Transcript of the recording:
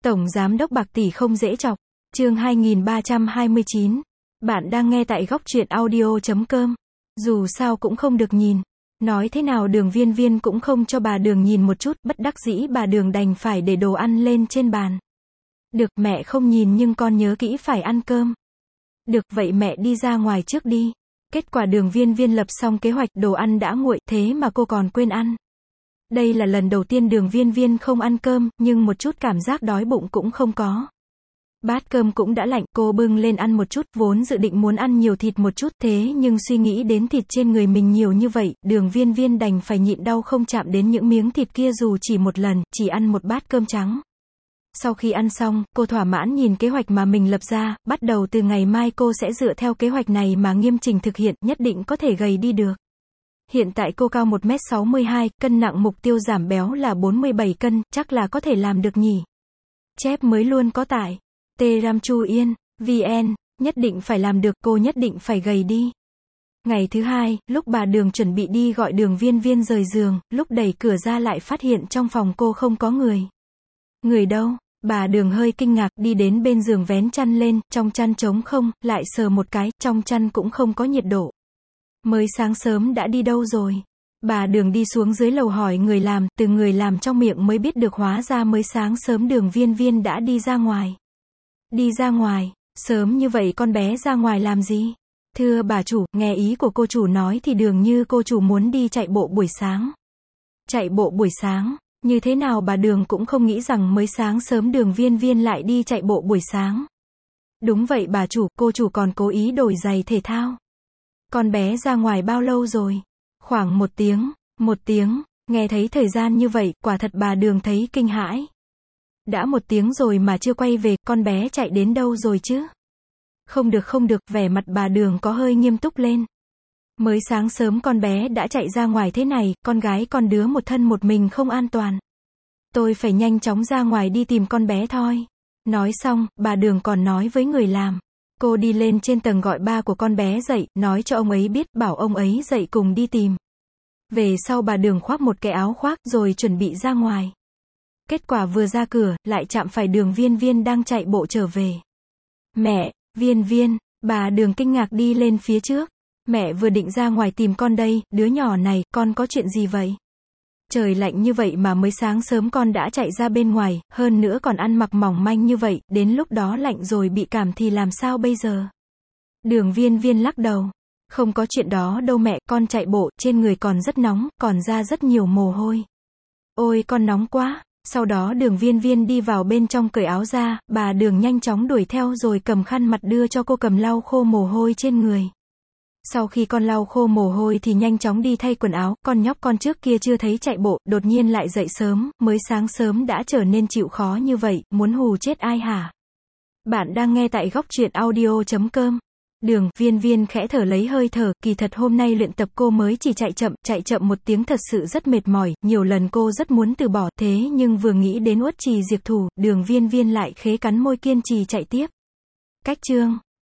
Tổng Giám đốc bạc tỷ không dễ chọc. Chương 2329. Bạn đang nghe tại góc truyện audio.com. Dù sao cũng không được nhìn. Nói thế nào Đường Viên Viên cũng không cho bà Đường nhìn một chút, bất đắc dĩ bà Đường đành phải để đồ ăn lên trên bàn. Được, mẹ không nhìn nhưng con nhớ kỹ phải ăn cơm. Được, vậy mẹ đi ra ngoài trước đi. Kết quả Đường Viên Viên lập xong kế hoạch, đồ ăn đã nguội, thế mà cô còn quên ăn. Đây là lần đầu tiên Đường Viên Viên không ăn cơm, nhưng một chút cảm giác đói bụng cũng không có. Bát cơm cũng đã lạnh, cô bưng lên ăn một chút, vốn dự định muốn ăn nhiều thịt một chút, thế nhưng suy nghĩ đến thịt trên người mình nhiều như vậy, Đường Viên Viên đành phải nhịn đau không chạm đến những miếng thịt kia dù chỉ một lần, chỉ ăn một bát cơm trắng. Sau khi ăn xong, cô thỏa mãn nhìn kế hoạch mà mình lập ra, bắt đầu từ ngày mai cô sẽ dựa theo kế hoạch này mà nghiêm chỉnh thực hiện, nhất định có thể gầy đi được. Hiện tại cô cao 1m62, cân nặng mục tiêu giảm béo là 47 cân, chắc là có thể làm được nhỉ. Chép mới luôn có tải. Tramchuyen.vn, nhất định phải làm được, cô nhất định phải gầy đi. Ngày thứ hai, lúc bà Đường chuẩn bị đi gọi Đường Viên Viên rời giường, lúc đẩy cửa ra lại phát hiện trong phòng cô không có người. Người đâu? Bà Đường hơi kinh ngạc, đi đến bên giường vén chăn lên, trong chăn trống không, lại sờ một cái, trong chăn cũng không có nhiệt độ. Mới sáng sớm đã đi đâu rồi? Bà Đường đi xuống dưới lầu hỏi người làm, từ người làm trong miệng mới biết được hóa ra mới sáng sớm Đường Viên Viên đã đi ra ngoài. Đi ra ngoài? Sớm như vậy con bé ra ngoài làm gì? Thưa bà chủ, nghe ý của cô chủ nói thì Đường như cô chủ muốn đi chạy bộ buổi sáng. Chạy bộ buổi sáng? Như thế nào bà Đường cũng không nghĩ rằng mới sáng sớm Đường Viên Viên lại đi chạy bộ buổi sáng. Đúng vậy bà chủ, cô chủ còn cố ý đổi giày thể thao. Con bé ra ngoài bao lâu rồi? Khoảng 1 tiếng. 1 tiếng, nghe thấy thời gian như vậy, quả thật bà Đường thấy kinh hãi. Đã 1 tiếng rồi mà chưa quay về, con bé chạy đến đâu rồi chứ? Không được, vẻ mặt bà Đường có hơi nghiêm túc lên. Mới sáng sớm con bé đã chạy ra ngoài thế này, con gái con đứa một thân một mình không an toàn. Tôi phải nhanh chóng ra ngoài đi tìm con bé thôi. Nói xong, bà Đường còn nói với người làm. Cô đi lên trên tầng gọi ba của con bé dậy, nói cho ông ấy biết, bảo ông ấy dậy cùng đi tìm. Về sau bà Đường khoác một cái áo khoác rồi chuẩn bị ra ngoài. Kết quả vừa ra cửa, lại chạm phải Đường Viên Viên đang chạy bộ trở về. Mẹ, Viên Viên, bà Đường kinh ngạc đi lên phía trước. Mẹ vừa định ra ngoài tìm con đây, đứa nhỏ này, con có chuyện gì vậy? Trời lạnh như vậy mà mới sáng sớm con đã chạy ra bên ngoài, hơn nữa còn ăn mặc mỏng manh như vậy, đến lúc đó lạnh rồi bị cảm thì làm sao bây giờ? Đường Viên Viên lắc đầu. Không có chuyện đó đâu mẹ, con chạy bộ, trên người còn rất nóng, còn ra rất nhiều mồ hôi. Ôi con nóng quá. Sau đó Đường Viên Viên đi vào bên trong cởi áo ra, bà Đường nhanh chóng đuổi theo rồi cầm khăn mặt đưa cho cô cầm lau khô mồ hôi trên người. Sau khi con lau khô mồ hôi thì nhanh chóng đi thay quần áo, con nhóc con trước kia chưa thấy chạy bộ, đột nhiên lại dậy sớm, mới sáng sớm đã trở nên chịu khó như vậy, muốn hù chết ai hả? Bạn đang nghe tại góc truyện audio.com. Đường Viên Viên khẽ thở lấy hơi thở, kỳ thật hôm nay luyện tập cô mới chỉ chạy chậm 1 tiếng thật sự rất mệt mỏi, nhiều lần cô rất muốn từ bỏ, thế nhưng vừa nghĩ đến Uất Trì diệt thù, Đường Viên Viên lại khế cắn môi kiên trì chạy tiếp. Cách chương